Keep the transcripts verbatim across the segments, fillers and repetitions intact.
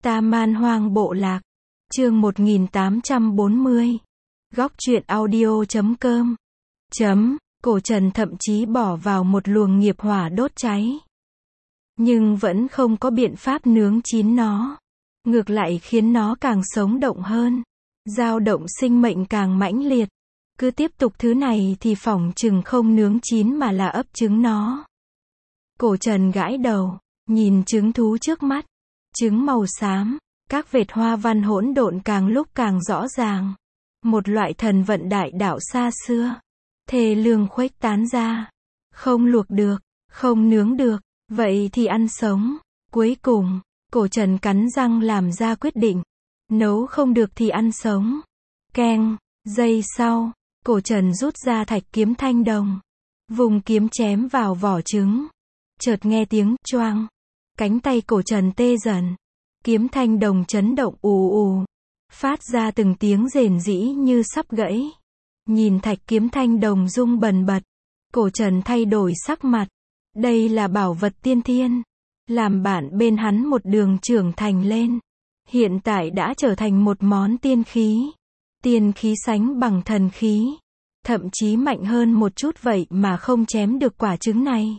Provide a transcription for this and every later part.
Ta Man Hoang Bộ Lạc. Chương một nghìn tám trăm bốn mươi. Góc truyện audio chấm com. Chấm, cổ Trần thậm chí bỏ vào một luồng nghiệp hỏa đốt cháy. Nhưng vẫn không có biện pháp nướng chín nó. Ngược lại khiến nó càng sống động hơn. Dao động sinh mệnh càng mãnh liệt. Cứ tiếp tục thứ này thì phỏng chừng không nướng chín mà là ấp trứng nó. Cổ Trần gãi đầu, nhìn trứng thú trước mắt. Trứng màu xám, các vệt hoa văn hỗn độn càng lúc càng rõ ràng. Một loại thần vận đại đạo xa xưa. Thề lương khuếch tán ra. Không luộc được, không nướng được, vậy thì ăn sống. Cuối cùng, cổ Trần cắn răng làm ra quyết định. Nấu không được thì ăn sống. Keng, giây sau, cổ Trần rút ra thạch kiếm thanh đồng. Vùng kiếm chém vào vỏ trứng. Chợt nghe tiếng choang. Cánh tay cổ Trần tê dần. Kiếm thanh đồng chấn động ù ù. Phát ra từng tiếng rền rĩ như sắp gãy. Nhìn thạch kiếm thanh đồng rung bần bật. Cổ Trần thay đổi sắc mặt. Đây là bảo vật tiên thiên. Làm bạn bên hắn một đường trưởng thành lên. Hiện tại đã trở thành một món tiên khí. Tiên khí sánh bằng thần khí. Thậm chí mạnh hơn một chút vậy mà không chém được quả trứng này.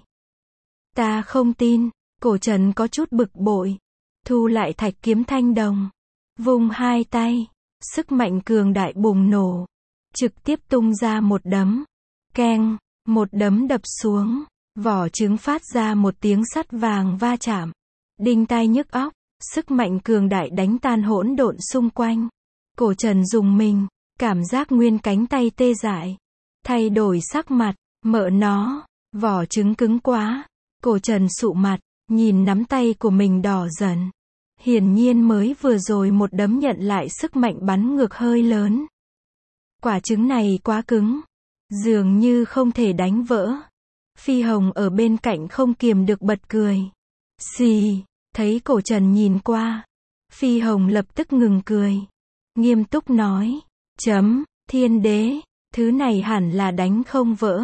Ta không tin. Cổ Trần có chút bực bội. Thu lại thạch kiếm thanh đồng. Vùng hai tay. Sức mạnh cường đại bùng nổ. Trực tiếp tung ra một đấm. Keng. Một đấm đập xuống. Vỏ trứng phát ra một tiếng sắt vàng va chạm. Đinh tai nhức óc. Sức mạnh cường đại đánh tan hỗn độn xung quanh. Cổ Trần rùng mình. Cảm giác nguyên cánh tay tê dại. Thay đổi sắc mặt. Mợ nó. Vỏ trứng cứng quá. Cổ Trần sụ mặt. Nhìn nắm tay của mình đỏ dần. Hiển nhiên mới vừa rồi một đấm nhận lại sức mạnh bắn ngược hơi lớn. Quả trứng này quá cứng. Dường như không thể đánh vỡ. Phi Hồng ở bên cạnh không kiềm được bật cười. Xì, thấy cổ Trần nhìn qua. Phi Hồng lập tức ngừng cười. Nghiêm túc nói. Chấm, thiên đế, thứ này hẳn là đánh không vỡ.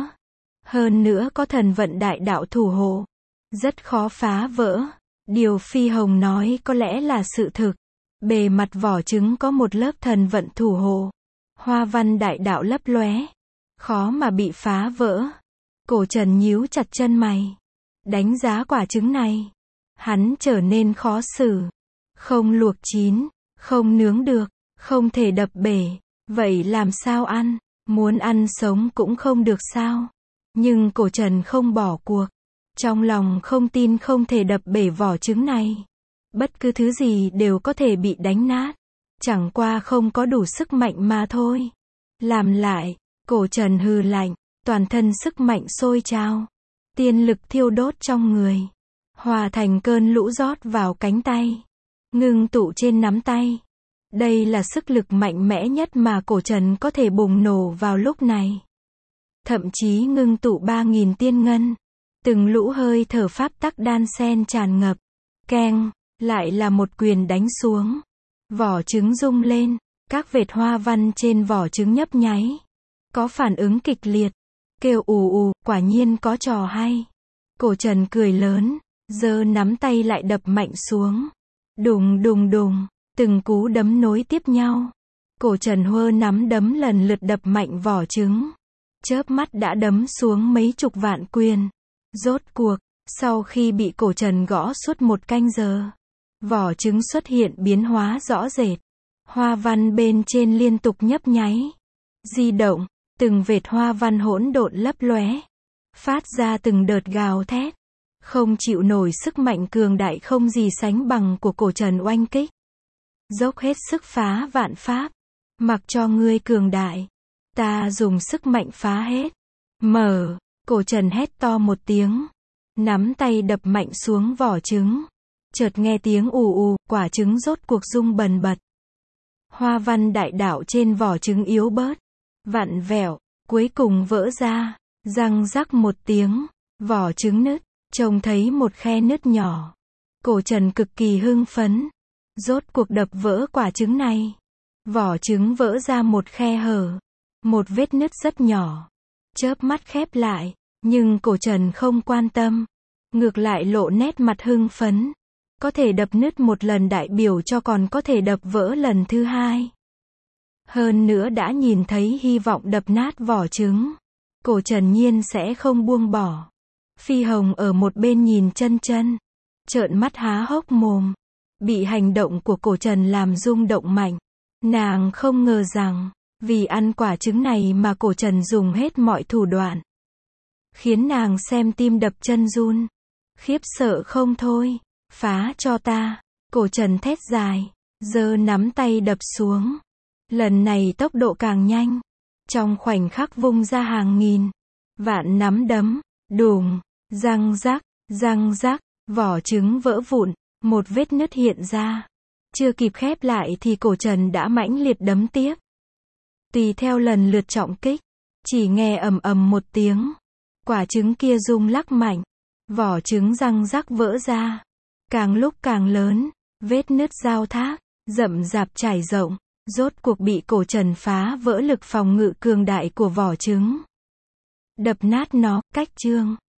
Hơn nữa có thần vận đại đạo thủ hộ. Rất khó phá vỡ. Điều Phi Hồng nói có lẽ là sự thực. Bề mặt vỏ trứng có một lớp thần vận thủ hộ. Hoa văn đại đạo lấp lóe. Khó mà bị phá vỡ. Cổ Trần nhíu chặt chân mày. Đánh giá quả trứng này. Hắn trở nên khó xử. Không luộc chín. Không nướng được. Không thể đập bể. Vậy làm sao ăn? Muốn ăn sống cũng không được sao? Nhưng cổ Trần không bỏ cuộc. Trong lòng không tin không thể đập bể vỏ trứng này. Bất cứ thứ gì đều có thể bị đánh nát. Chẳng qua không có đủ sức mạnh mà thôi. Làm lại, cổ Trần hừ lạnh, toàn thân sức mạnh sôi trào. Tiên lực thiêu đốt trong người. Hòa thành cơn lũ rót vào cánh tay. Ngưng tụ trên nắm tay. Đây là sức lực mạnh mẽ nhất mà cổ Trần có thể bùng nổ vào lúc này. Thậm chí ngưng tụ ba nghìn tiên ngân. Từng lũ hơi thở pháp tắc đan sen tràn ngập. Keng, lại là một quyền đánh xuống. Vỏ trứng rung lên. Các vệt hoa văn trên vỏ trứng nhấp nháy. Có phản ứng kịch liệt. Kêu ù ù, quả nhiên có trò hay. Cổ Trần cười lớn. Giơ nắm tay lại đập mạnh xuống. Đùng đùng đùng. Từng cú đấm nối tiếp nhau. Cổ Trần hơ nắm đấm lần lượt đập mạnh vỏ trứng. Chớp mắt đã đấm xuống mấy chục vạn quyền. Rốt cuộc, sau khi bị cổ Trần gõ suốt một canh giờ, vỏ trứng xuất hiện biến hóa rõ rệt. Hoa văn bên trên liên tục nhấp nháy, di động, từng vệt hoa văn hỗn độn lấp lóe, phát ra từng đợt gào thét. Không chịu nổi sức mạnh cường đại không gì sánh bằng của cổ Trần oanh kích. Dốc hết sức phá vạn pháp. Mặc cho ngươi cường đại, ta dùng sức mạnh phá hết. Mở. Cổ Trần hét to một tiếng. Nắm tay đập mạnh xuống vỏ trứng. Chợt nghe tiếng ù ù, quả trứng rốt cuộc rung bần bật. Hoa văn đại đạo trên vỏ trứng yếu bớt. Vặn vẹo, cuối cùng vỡ ra. Răng rắc một tiếng. Vỏ trứng nứt. Trông thấy một khe nứt nhỏ. Cổ Trần cực kỳ hưng phấn. Rốt cuộc đập vỡ quả trứng này. Vỏ trứng vỡ ra một khe hở. Một vết nứt rất nhỏ. Chớp mắt khép lại. Nhưng cổ Trần không quan tâm. Ngược lại lộ nét mặt hưng phấn. Có thể đập nứt một lần đại biểu cho còn có thể đập vỡ lần thứ hai. Hơn nữa đã nhìn thấy hy vọng đập nát vỏ trứng. Cổ Trần Nhiên sẽ không buông bỏ. Phi Hồng ở một bên nhìn chân chân. Trợn mắt há hốc mồm. Bị hành động của Cổ Trần làm rung động mạnh. Nàng không ngờ rằng, vì ăn quả trứng này mà Cổ Trần dùng hết mọi thủ đoạn. Khiến nàng xem tim đập chân run. Khiếp sợ không thôi. Phá cho ta. Cổ Trần thét dài. Giơ nắm tay đập xuống. Lần này tốc độ càng nhanh. Trong khoảnh khắc vung ra hàng nghìn. Vạn nắm đấm. Đùng. Răng rắc. Răng rắc. Vỏ trứng vỡ vụn. Một vết nứt hiện ra. Chưa kịp khép lại thì Cổ Trần đã mãnh liệt đấm tiếp. Tùy theo lần lượt trọng kích. Chỉ nghe ầm ầm một tiếng. Quả trứng kia rung lắc mạnh. Vỏ trứng răng rắc vỡ ra. Càng lúc càng lớn. Vết nứt giao thác. Rậm rạp trải rộng. Rốt cuộc bị Cổ Trần phá vỡ lực phòng ngự cường đại của vỏ trứng. Đập nát nó, cách chương.